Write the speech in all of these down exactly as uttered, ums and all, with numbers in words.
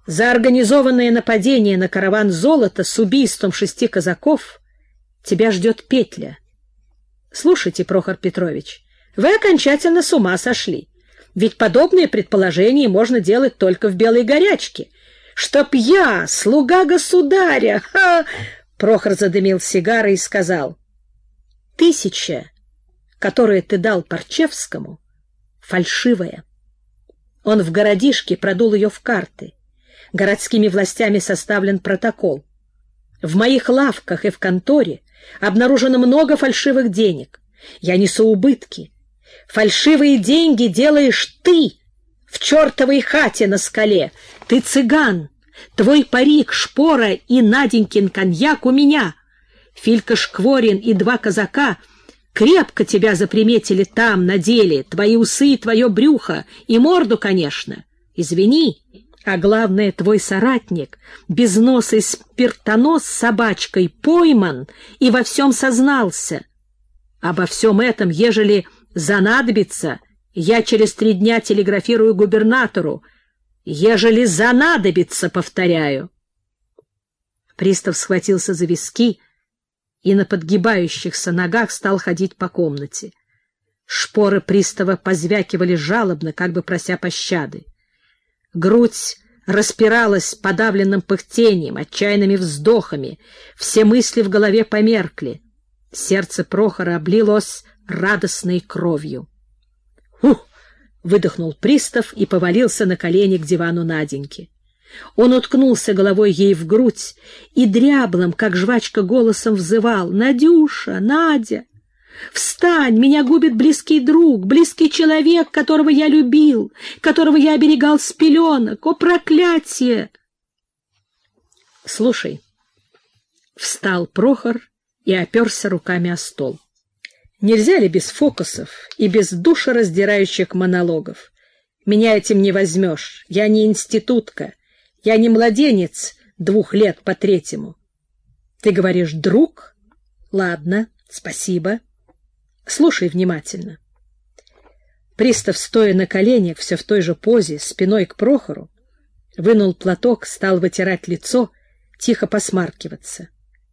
За организованное нападение на караван золота с убийством шести казаков тебя ждет петля. Слушайте, Прохор Петрович, вы окончательно с ума сошли. Ведь подобные предположения можно делать только в белой горячке. Чтоб я, слуга государя... Ха! Прохор задымил сигарой и сказал: «Тысяча, которую ты дал Парчевскому, фальшивая. Он в городишке продул ее в карты. Городскими властями составлен протокол. В моих лавках и в конторе обнаружено много фальшивых денег. Я несу убытки. Фальшивые деньги делаешь ты в чертовой хате на скале. Ты цыган. Твой парик, шпора и Наденькин коньяк у меня. Филька Шкворин и два казака крепко тебя заприметили там, на деле. Твои усы, твое брюхо и морду, конечно. Извини, а главное, твой соратник, безносый спиртонос с собачкой, пойман и во всем сознался. Обо всем этом, ежели занадобится, я через три дня телеграфирую губернатору. Ежели занадобится, повторяю». Пристав схватился за виски и на подгибающихся ногах стал ходить по комнате. Шпоры пристава позвякивали жалобно, как бы прося пощады. Грудь распиралась подавленным пыхтением, отчаянными вздохами, все мысли в голове померкли. Сердце Прохора облилось радостной кровью. «Ух!» — выдохнул пристав и повалился на колени к дивану Наденьки. Он уткнулся головой ей в грудь и дряблым, как жвачка, голосом взывал: «Надюша, Надя, встань, меня губит близкий друг, близкий человек, которого я любил, которого я оберегал с пеленок. О, проклятие!» «Слушай», — встал Прохор и оперся руками о стол. «Нельзя ли без фокусов и без душераздирающих монологов? Меня этим не возьмешь. Я не институтка. Я не младенец двух лет по третьему. Ты говоришь «друг»? Ладно, спасибо. Слушай внимательно». Пристав, стоя на коленях, все в той же позе, спиной к Прохору, вынул платок, стал вытирать лицо, тихо посмаркиваться.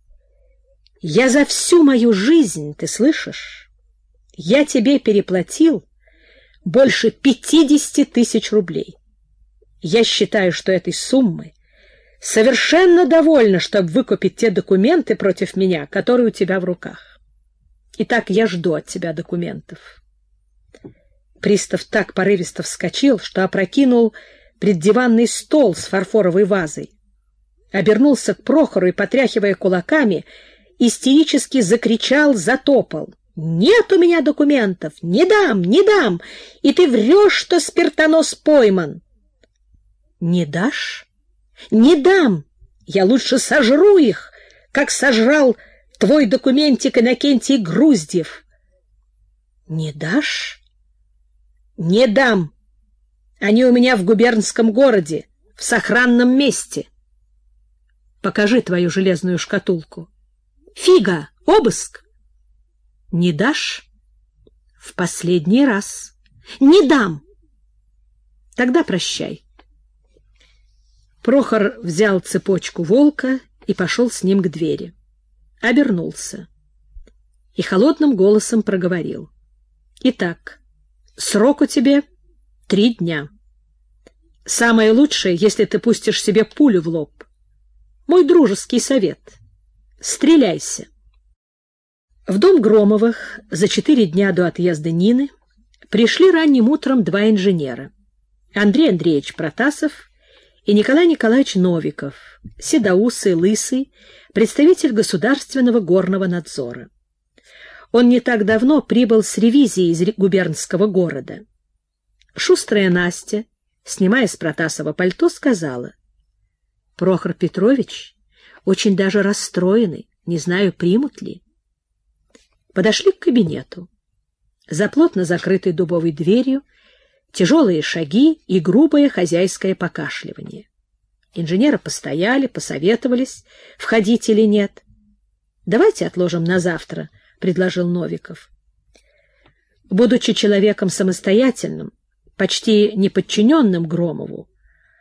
«Я за всю мою жизнь, ты слышишь, я тебе переплатил больше пятидесяти тысяч рублей. Я считаю, что этой суммы совершенно довольно, чтобы выкупить те документы против меня, которые у тебя в руках. Итак, я жду от тебя документов». Пристав так порывисто вскочил, что опрокинул преддиванный стол с фарфоровой вазой, обернулся к Прохору и, потряхивая кулаками, истерически закричал, затопал: «Нет у меня документов! Не дам, не дам! И ты врешь, что спиртонос пойман!» «Не дашь? Не дам! Я лучше сожру их, как сожрал твой документик Иннокентий Груздев!» «Не дашь?» «Не дам! Они у меня в губернском городе, в сохранном месте!» «Покажи твою железную шкатулку». «Фига! Обыск!» «Не дашь?» «В последний раз». «Не дам!» «Тогда прощай». Прохор взял цепочку волка и пошел с ним к двери. Обернулся и холодным голосом проговорил: «Итак, срок у тебя три дня. Самое лучшее, если ты пустишь себе пулю в лоб. Мой дружеский совет. Стреляйся». В дом Громовых за четыре дня до отъезда Нины пришли ранним утром два инженера: Андрей Андреевич Протасов и Николай Николаевич Новиков, седоусый, лысый, представитель государственного горного надзора. Он не так давно прибыл с ревизией из губернского города. Шустрая Настя, снимая с Протасова пальто, сказала: «Прохор Петрович очень даже расстроены, не знаю, примут ли». Подошли к кабинету. За плотно закрытой дубовой дверью тяжелые шаги и грубое хозяйское покашливание. Инженеры постояли, посоветовались, входить или нет. «Давайте отложим на завтра», — предложил Новиков. Будучи человеком самостоятельным, почти неподчиненным Громову,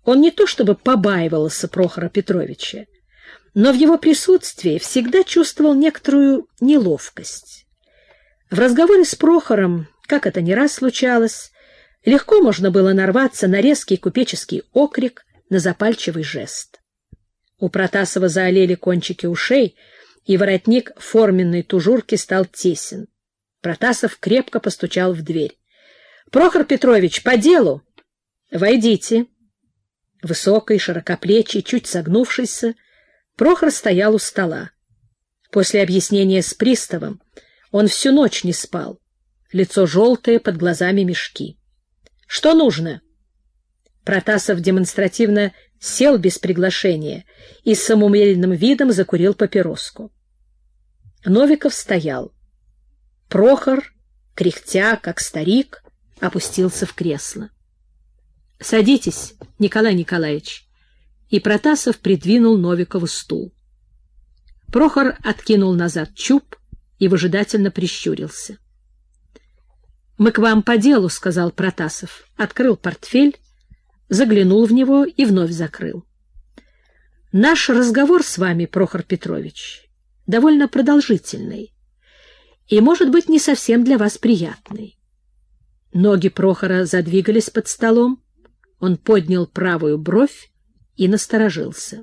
Он не то чтобы побаивался Прохора Петровича, но в его присутствии всегда чувствовал некоторую неловкость. В разговоре с Прохором, как это не раз случалось, легко можно было нарваться на резкий купеческий окрик, на запальчивый жест. У Протасова заолели кончики ушей, и воротник форменной тужурки стал тесен. Протасов крепко постучал в дверь. — Прохор Петрович, по делу! — Войдите. Высокий, широкоплечий, чуть согнувшийся, Прохор стоял у стола. После объяснения с приставом он всю ночь не спал. Лицо желтое, под глазами мешки. — Что нужно? Протасов демонстративно сел без приглашения и с самоуверенным видом закурил папироску. Новиков стоял. Прохор, кряхтя, как старик, опустился в кресло. — Садитесь, Николай Николаевич. И Протасов придвинул Новикову стул. Прохор откинул назад чуб и выжидательно прищурился. — Мы к вам по делу, — сказал Протасов, открыл портфель, заглянул в него и вновь закрыл. — Наш разговор с вами, Прохор Петрович, довольно продолжительный и, может быть, не совсем для вас приятный. Ноги Прохора задвигались под столом, он поднял правую бровь и насторожился.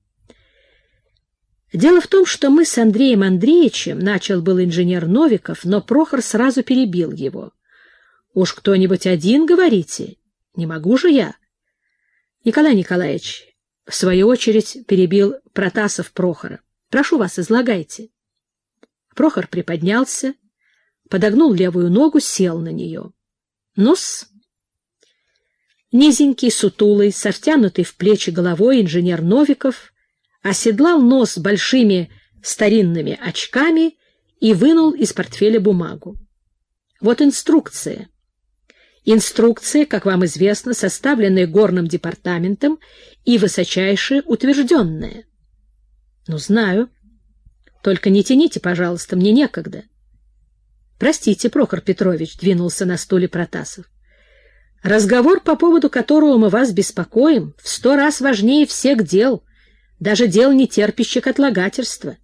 Дело в том, что мы с Андреем Андреевичем, начал был инженер Новиков, но Прохор сразу перебил его. — Уж кто-нибудь один, говорите? Не могу же я. Николай Николаевич, в свою очередь, перебил Протасов Прохора. Прошу вас, излагайте. Прохор приподнялся, подогнул левую ногу, сел на нее. Ну-с. Низенький, сутулый, со втянутой в плечи головой инженер Новиков оседлал нос большими старинными очками и вынул из портфеля бумагу. Вот инструкция. Инструкция, как вам известно, составленная горным департаментом и высочайше утвержденная. Ну, знаю. Только не тяните, пожалуйста, мне некогда. Простите, Прохор Петрович, двинулся на стуле Протасов. Разговор, по поводу которого мы вас беспокоим, в сто раз важнее всех дел, даже дел, не терпящих отлагательства.